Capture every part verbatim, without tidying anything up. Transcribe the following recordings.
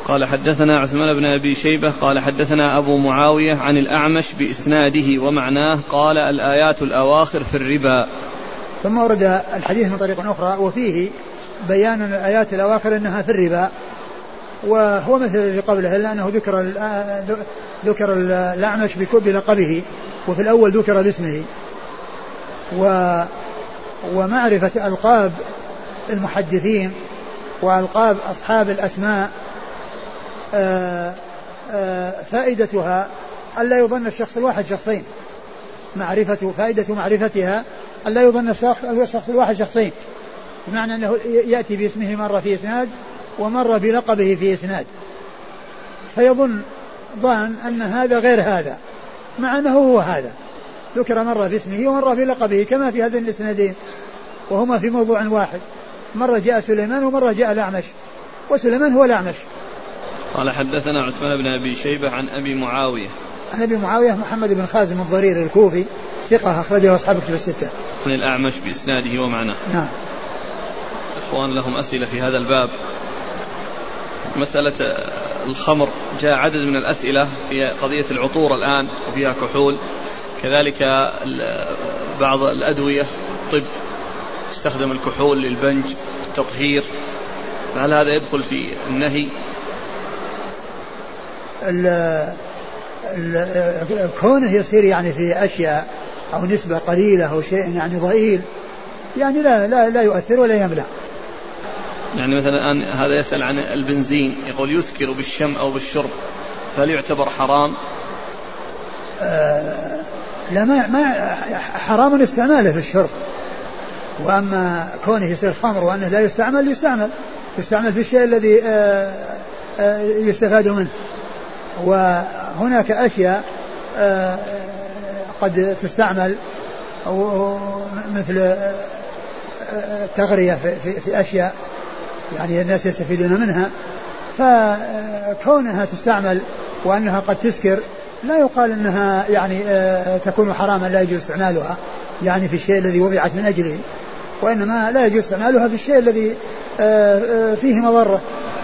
قال حدثنا عثمان بن أبي شيبة قال حدثنا أبو معاوية عن الأعمش بإسناده ومعناه قال الآيات الأواخر في الربا. ثم ورد الحديث من طريق أخرى وفيه بيان الآيات الأواخر أنها في الربا، وهو مثل الذي قبله إلا أنه ذكر ذكر الأعمش بلقبه، وفي الأول ذكر باسمه. و ومعرفة ألقاب المحدثين وألقاب أصحاب الأسماء آآ آآ فائدتها ألا يظن الشخص الواحد شخصين، معرفة فائدة معرفتها ألا يظن الشخص الواحد شخصين، بمعنى أنه يأتي باسمه مرة في إسناد ومرة بلقبه في إسناد، فيظن ظان أن هذا غير هذا، مع أنه هو هذا، ذكر مرة باسمه ومرة بلقبه كما في هذين الإسنادين، وهما في موضوع واحد، مرة جاء سليمان ومرة جاء الأعمش، وسليمان هو الأعمش. قال حدثنا عثمان بن أبي شيبة عن أبي معاوية عن أبي معاوية محمد بن خازم الضرير الكوفي ثقة أخرجه أصحاب الكتب الستة. عن الأعمش بإسناده ومعناه. نعم. إخوان لهم أسئلة في هذا الباب. مسألة الخمر جاء عدد من الأسئلة في قضية العطور الآن وفيها كحول، كذلك بعض الأدوية الطب استخدم الكحول للبنج التطهير، فهل هذا يدخل في النهي؟ كونه يصير يعني في أشياء أو نسبة قليلة أو شيء يعني ضئيل يعني لا لا لا يؤثر ولا يمنع. يعني مثلا الآن هذا يسأل عن البنزين، يقول يسكر بالشم أو بالشرب، فهل يعتبر حرام؟ آه لا ما, ما حرام استعماله في الشرب، وأما كونه يصير خمر وأنه لا يستعمل يستعمل يستعمل في الشيء الذي آه آه يستفاد منه. وهناك أشياء آه قد تستعمل مثل التغرية في, في أشياء يعني الناس يستفيدون منها، فكونها تستعمل وأنها قد تسكر لا يقال أنها يعني تكون حراما لا يجوز استعمالها يعني في الشيء الذي وضعت من أجله، وإنما لا يجوز استعمالها في الشيء الذي فيه مضرة.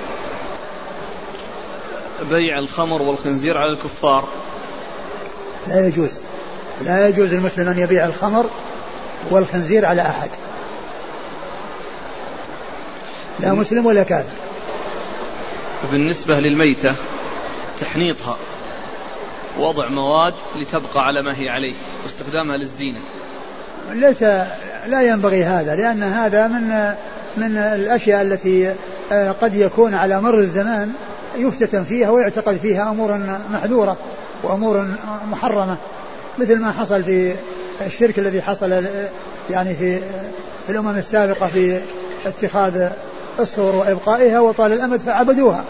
بيع الخمر والخنزير على الكفار لا يجوز، لا يجوز المسلم أن يبيع الخمر والخنزير على أحد، لا مسلم ولا كافر. بالنسبة للميتة تحنيطها وضع مواد لتبقى على ما هي عليه واستخدامها للزينة ليس لا ينبغي هذا، لأن هذا من من الأشياء التي قد يكون على مر الزمان يفتتن فيها ويعتقد فيها أمور محذورة وأمور محرمة، مثل ما حصل في الشرك الذي حصل يعني في في الأمم السابقة في اتخاذ الصور وإبقائها وطال الأمد فعبدوها.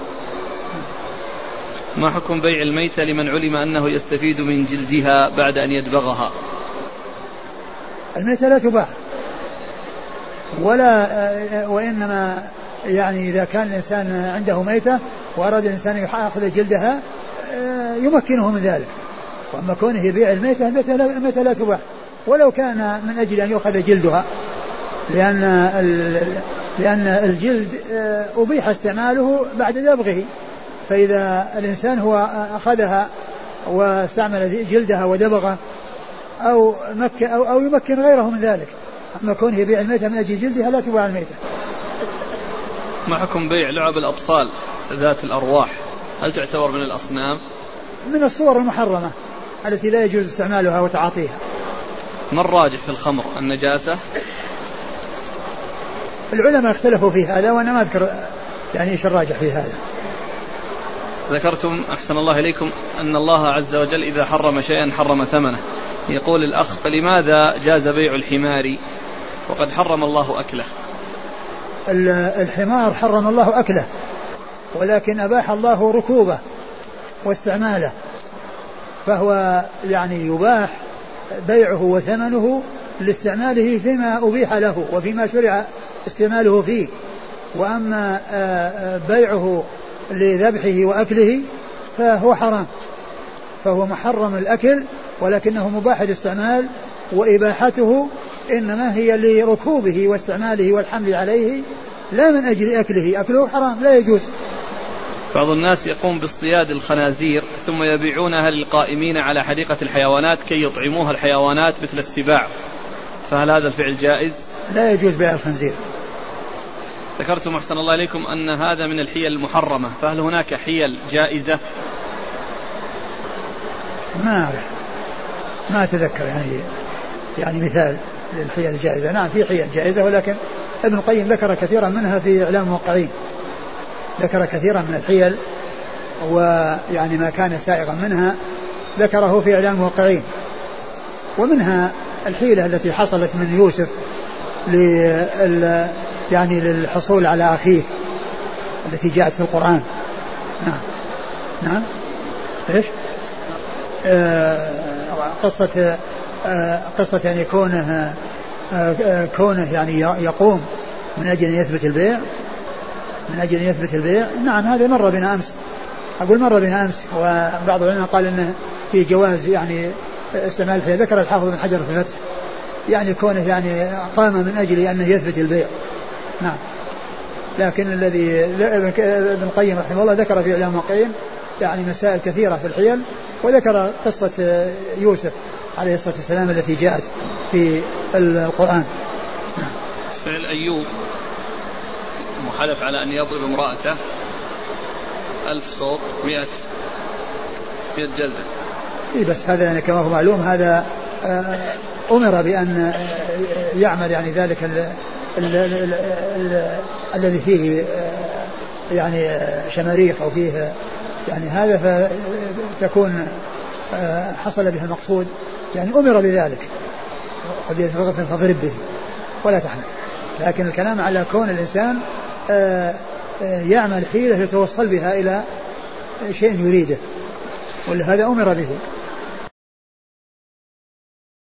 ما حكم بيع الميتة لمن علم أنه يستفيد من جلدها بعد أن يدبغها؟ الميتة لا تباع، ولا وإنما يعني إذا كان الإنسان عنده ميتة وأراد الإنسان يأخذ جلدها يمكنه من ذلك، وأما كونه يبيع الميتة الميتة لا تباع ولو كان من أجل أن يأخذ جلدها، لأن لأن الجلد أبيح استعماله بعد دبغه، فإذا الإنسان هو أخذها واستعمل جلدها ودبغه أو مكن أو, أو يمكن غيره من ذلك، أما كونه يبيع الميتة من أجل جلدها لا تباع الميتة. ما حكم بيع لعب الأطفال ذات الأرواح، هل تعتبر من الأصنام؟ من الصور المحرمة التي لا يجوز استعمالها وتعاطيها. ما الراجح في الخمر، النجاسة؟ العلماء اختلفوا في هذا وأنا ما أذكر يعني إيش الراجح في هذا. ذكرتم أحسن الله إليكم أن الله عز وجل إذا حرم شيئا حرم ثمنه، يقول الأخ فلماذا جاز بيع الحمار وقد حرم الله أكله؟ الحمار حرم الله أكله ولكن أباح الله ركوبه واستعماله، فهو يعني يباح بيعه وثمنه لاستعماله فيما أبيح له وفيما شرع استعماله فيه، وأما بيعه لذبحه وأكله فهو حرام، فهو محرم الأكل ولكنه مباح الاستعمال، وإباحته إنما هي لركوبه واستعماله والحمل عليه لا من أجل أكله، أكله حرام لا يجوز. بعض الناس يقوم باصطياد الخنازير ثم يبيعونها للقائمين على حديقة الحيوانات كي يطعموها الحيوانات مثل السباع، فهل هذا الفعل جائز؟ لا يجوز بيع الخنزير. ذكرتم أحسن الله إليكم أن هذا من الحيل المحرمة، فهل هناك حيل جائزة؟ ما أعرف، ما أتذكر يعني يعني مثال للحيل الجائزة. نعم في حيل جائزة، ولكن ابن القيم ذكر كثيرا منها في إعلام الموقعين، ذكر كثيرا من الحيل ويعني ما كان سائغا منها ذكره في إعلام الموقعين. ومنها الحيلة التي حصلت من يوسف لل يعني للحصول على أخيه التي جاءت في القرآن. نعم نعم إيش آه قصة آه قصة يعني كونه آه كونه يعني يقوم من أجل أن يثبت البيع من أجل أن يثبت البيع. نعم هذا مر بنا أمس، أقول مر بنا أمس، وبعض العلماء قال إنه في جواز يعني استعمال الحيل. ذكر الحافظ بن حجر في الفتح يعني كونه يعني قام من أجل أنه يثبت البيع. نعم. لكن الذي ابن القيم رحمه الله ذكر في إعلام الموقعين يعني مسائل كثيرة في الحيل، وذكر قصة يوسف عليه الصلاة والسلام التي جاءت في القرآن. نعم. فعل أيوب محلف على أن يضرب امرأته ألف صوت مئة مئة جلدة. إيه بس هذا يعني كما هو معلوم هذا أمر بأن يعمل يعني ذلك ال ال ال ال الذي فيه يعني شماريخ أو فيه يعني هذا فتكون حصل به المقصود، يعني أمر بذلك قد يتفقد فضرب به ولا تحنث. لكن الكلام على كون الإنسان يعمل حيلة يتوصل بها إلى شيء يريده، ولهذا أمر به.